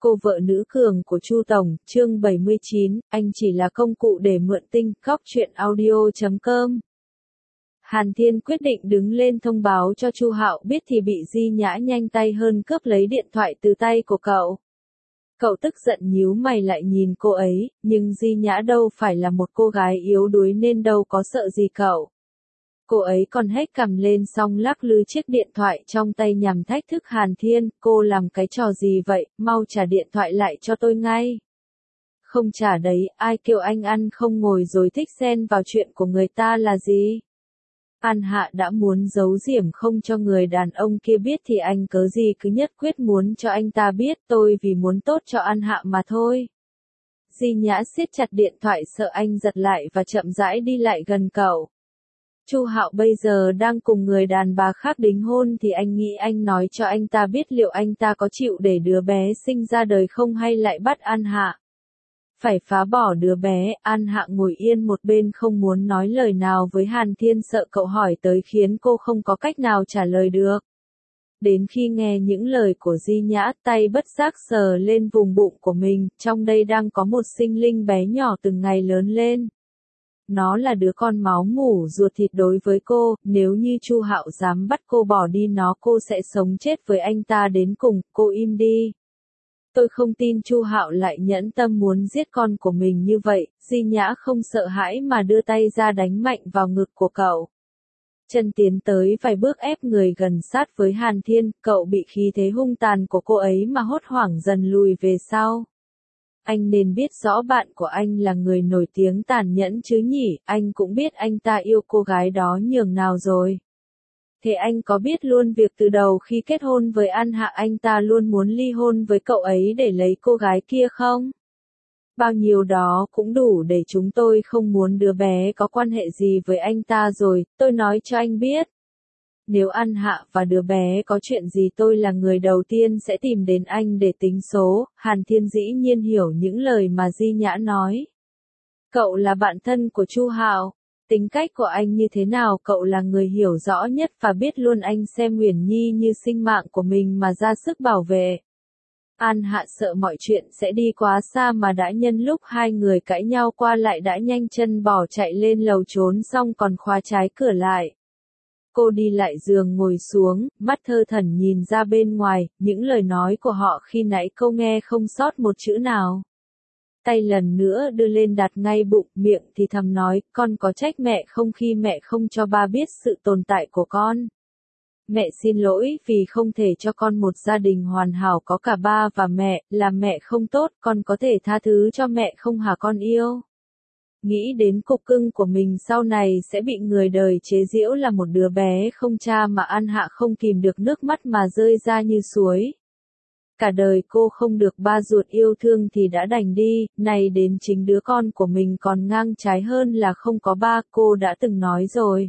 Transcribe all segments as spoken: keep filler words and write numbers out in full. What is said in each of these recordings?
Cô vợ nữ cường của Chu Tổng, chương bảy mươi chín, anh chỉ là công cụ để mượn tinh, góc truyện audio chấm com. Hàn Thiên quyết định đứng lên thông báo cho Chu Hạo biết thì bị Di Nhã nhanh tay hơn cướp lấy điện thoại từ tay của cậu. Cậu tức giận nhíu mày lại nhìn cô ấy, nhưng Di Nhã đâu phải là một cô gái yếu đuối nên đâu có sợ gì cậu. Cô ấy còn hét cằm lên xong lắc lư chiếc điện thoại trong tay nhằm thách thức Hàn Thiên, cô làm cái trò gì vậy, mau trả điện thoại lại cho tôi ngay. Không trả đấy, ai kêu anh ăn không ngồi rồi thích xen vào chuyện của người ta là gì? An Hạ đã muốn giấu giểm không cho người đàn ông kia biết thì anh cớ gì cứ nhất quyết muốn cho anh ta biết, tôi vì muốn tốt cho An Hạ mà thôi. Di Nhã siết chặt điện thoại sợ anh giật lại và chậm rãi đi lại gần cậu. Chu Hạo bây giờ đang cùng người đàn bà khác đính hôn thì anh nghĩ anh nói cho anh ta biết liệu anh ta có chịu để đứa bé sinh ra đời không hay lại bắt An Hạ. Phải phá bỏ đứa bé, An Hạ ngồi yên một bên không muốn nói lời nào với Hàn Thiên sợ cậu hỏi tới khiến cô không có cách nào trả lời được. Đến khi nghe những lời của Di Nhã, tay bất giác sờ lên vùng bụng của mình, trong đây đang có một sinh linh bé nhỏ từng ngày lớn lên. Nó là đứa con máu mủ ruột thịt đối với cô, nếu như Chu Hạo dám bắt cô bỏ đi nó cô sẽ sống chết với anh ta đến cùng, cô im đi. Tôi không tin Chu Hạo lại nhẫn tâm muốn giết con của mình như vậy, Di Nhã không sợ hãi mà đưa tay ra đánh mạnh vào ngực của cậu. Chân tiến tới vài bước ép người gần sát với Hàn Thiên, cậu bị khí thế hung tàn của cô ấy mà hốt hoảng dần lùi về sau. Anh nên biết rõ bạn của anh là người nổi tiếng tàn nhẫn chứ nhỉ, anh cũng biết anh ta yêu cô gái đó nhường nào rồi. Thế anh có biết luôn việc từ đầu khi kết hôn với An Hạ anh ta luôn muốn ly hôn với cậu ấy để lấy cô gái kia không? Bao nhiêu đó cũng đủ để chúng tôi không muốn đứa bé có quan hệ gì với anh ta rồi, tôi nói cho anh biết. Nếu An Hạ và đứa bé có chuyện gì tôi là người đầu tiên sẽ tìm đến anh để tính số, Hàn Thiên dĩ nhiên hiểu những lời mà Di Nhã nói. Cậu là bạn thân của Chu Hạo, tính cách của anh như thế nào cậu là người hiểu rõ nhất và biết luôn anh xem Uyển Nhi như sinh mạng của mình mà ra sức bảo vệ. An Hạ sợ mọi chuyện sẽ đi quá xa mà đã nhân lúc hai người cãi nhau qua lại đã nhanh chân bỏ chạy lên lầu trốn xong còn khóa trái cửa lại. Cô đi lại giường ngồi xuống, mắt thơ thẩn nhìn ra bên ngoài, những lời nói của họ khi nãy cô nghe không sót một chữ nào. Tay lần nữa đưa lên đặt ngay bụng, miệng thì thầm nói, con có trách mẹ không khi mẹ không cho ba biết sự tồn tại của con. Mẹ xin lỗi vì không thể cho con một gia đình hoàn hảo có cả ba và mẹ, là mẹ không tốt, con có thể tha thứ cho mẹ không hả con yêu? Nghĩ đến cục cưng của mình sau này sẽ bị người đời chế giễu là một đứa bé không cha mà An Hạ không kìm được nước mắt mà rơi ra như suối. Cả đời cô không được ba ruột yêu thương thì đã đành đi, này đến chính đứa con của mình còn ngang trái hơn là không có ba, cô đã từng nói rồi.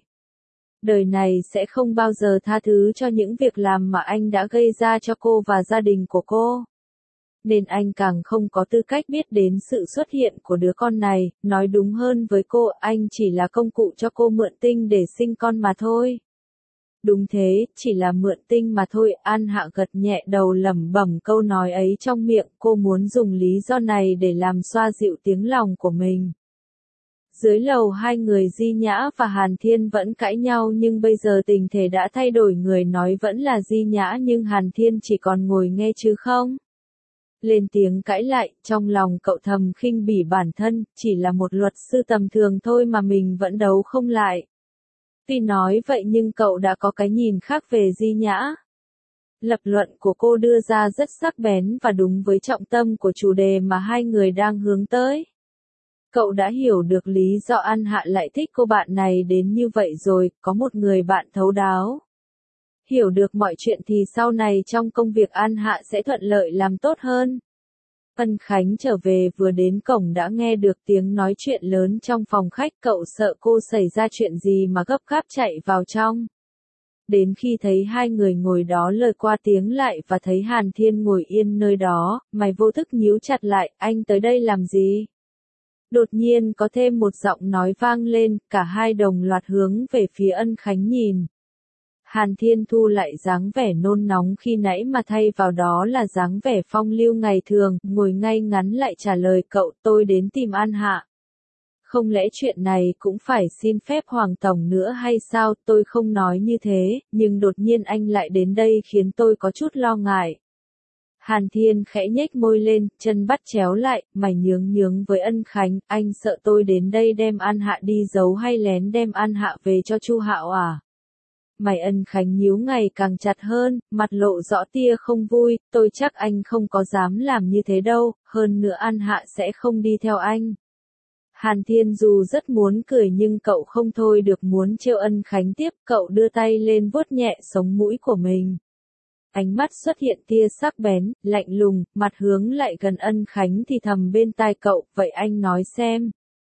Đời này sẽ không bao giờ tha thứ cho những việc làm mà anh đã gây ra cho cô và gia đình của cô. Nên anh càng không có tư cách biết đến sự xuất hiện của đứa con này, nói đúng hơn với cô, anh chỉ là công cụ cho cô mượn tinh để sinh con mà thôi. Đúng thế, chỉ là mượn tinh mà thôi, An Hạ gật nhẹ đầu lẩm bẩm câu nói ấy trong miệng, cô muốn dùng lý do này để làm xoa dịu tiếng lòng của mình. Dưới lầu hai người Di Nhã và Hàn Thiên vẫn cãi nhau nhưng bây giờ tình thế đã thay đổi, người nói vẫn là Di Nhã nhưng Hàn Thiên chỉ còn ngồi nghe chứ không. Lên tiếng cãi lại, trong lòng cậu thầm khinh bỉ bản thân, chỉ là một luật sư tầm thường thôi mà mình vẫn đấu không lại. Tuy nói vậy nhưng cậu đã có cái nhìn khác về Di Nhã. Lập luận của cô đưa ra rất sắc bén và đúng với trọng tâm của chủ đề mà hai người đang hướng tới. Cậu đã hiểu được lý do An Hạ lại thích cô bạn này đến như vậy rồi, có một người bạn thấu đáo. Hiểu được mọi chuyện thì sau này trong công việc An Hạ sẽ thuận lợi làm tốt hơn. Ân Khánh trở về vừa đến cổng đã nghe được tiếng nói chuyện lớn trong phòng khách, cậu sợ cô xảy ra chuyện gì mà gấp gáp chạy vào trong. Đến khi thấy hai người ngồi đó lời qua tiếng lại và thấy Hàn Thiên ngồi yên nơi đó, mày vô thức nhíu chặt lại, anh tới đây làm gì? Đột nhiên có thêm một giọng nói vang lên, cả hai đồng loạt hướng về phía Ân Khánh nhìn. Hàn Thiên thu lại dáng vẻ nôn nóng khi nãy mà thay vào đó là dáng vẻ phong lưu ngày thường, ngồi ngay ngắn lại trả lời cậu, tôi đến tìm An Hạ. Không lẽ chuyện này cũng phải xin phép Hoàng Tổng nữa hay sao, tôi không nói như thế, nhưng đột nhiên anh lại đến đây khiến tôi có chút lo ngại. Hàn Thiên khẽ nhếch môi lên, chân bắt chéo lại, mày nhướng nhướng với Ân Khánh, anh sợ tôi đến đây đem An Hạ đi giấu hay lén đem An Hạ về cho Chu Hạo à? Mày Ân Khánh nhíu ngày càng chặt hơn, mặt lộ rõ tia không vui, tôi chắc anh không có dám làm như thế đâu, hơn nữa An Hạ sẽ không đi theo anh. Hàn Thiên dù rất muốn cười nhưng cậu không thôi được muốn trêu Ân Khánh tiếp, cậu đưa tay lên vuốt nhẹ sống mũi của mình. Ánh mắt xuất hiện tia sắc bén, lạnh lùng, mặt hướng lại gần Ân Khánh thì thầm bên tai cậu, vậy anh nói xem.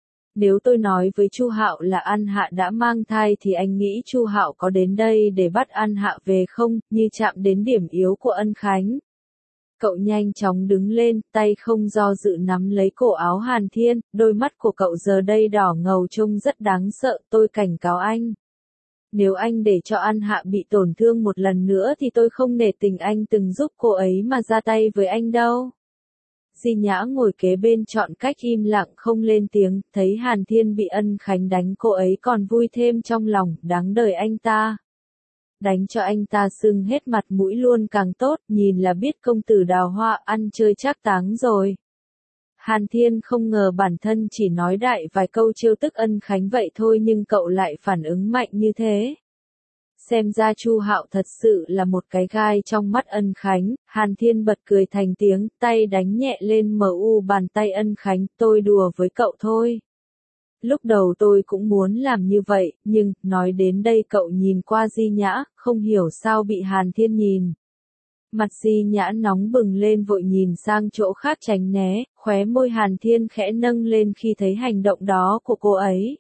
Nếu tôi nói với Chu Hạo là An Hạ đã mang thai thì anh nghĩ Chu Hạo có đến đây để bắt An Hạ về không, như chạm đến điểm yếu của Ân Khánh. Cậu nhanh chóng đứng lên, tay không do dự nắm lấy cổ áo Hàn Thiên, đôi mắt của cậu giờ đây đỏ ngầu trông rất đáng sợ, tôi cảnh cáo anh. Nếu anh để cho An Hạ bị tổn thương một lần nữa thì tôi không nể tình anh từng giúp cô ấy mà ra tay với anh đâu. Di Nhã ngồi kế bên chọn cách im lặng không lên tiếng, thấy Hàn Thiên bị Ân Khánh đánh cô ấy còn vui thêm trong lòng, đáng đời anh ta. Đánh cho anh ta sưng hết mặt mũi luôn càng tốt, nhìn là biết công tử Đào Hoa ăn chơi chắc táng rồi. Hàn Thiên không ngờ bản thân chỉ nói đại vài câu trêu tức Ân Khánh vậy thôi nhưng cậu lại phản ứng mạnh như thế. Xem ra Chu Hạo thật sự là một cái gai trong mắt Ân Khánh, Hàn Thiên bật cười thành tiếng, tay đánh nhẹ lên mờ u bàn tay Ân Khánh, tôi đùa với cậu thôi. Lúc đầu tôi cũng muốn làm như vậy, nhưng, nói đến đây cậu nhìn qua Di Nhã, không hiểu sao bị Hàn Thiên nhìn. Mặt Di Nhã nóng bừng lên vội nhìn sang chỗ khác tránh né, khóe môi Hàn Thiên khẽ nâng lên khi thấy hành động đó của cô ấy.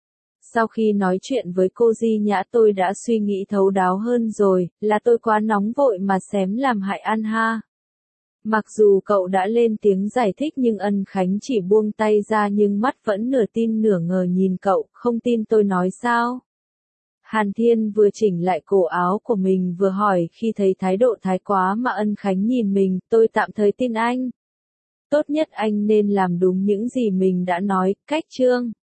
Sau khi nói chuyện với cô Di Nhã tôi đã suy nghĩ thấu đáo hơn rồi, là tôi quá nóng vội mà xém làm hại An Ha. Mặc dù cậu đã lên tiếng giải thích nhưng Ân Khánh chỉ buông tay ra nhưng mắt vẫn nửa tin nửa ngờ nhìn cậu, không tin tôi nói sao. Hàn Thiên vừa chỉnh lại cổ áo của mình vừa hỏi khi thấy thái độ thái quá mà Ân Khánh nhìn mình, tôi tạm thời tin anh. Tốt nhất anh nên làm đúng những gì mình đã nói, cách chương.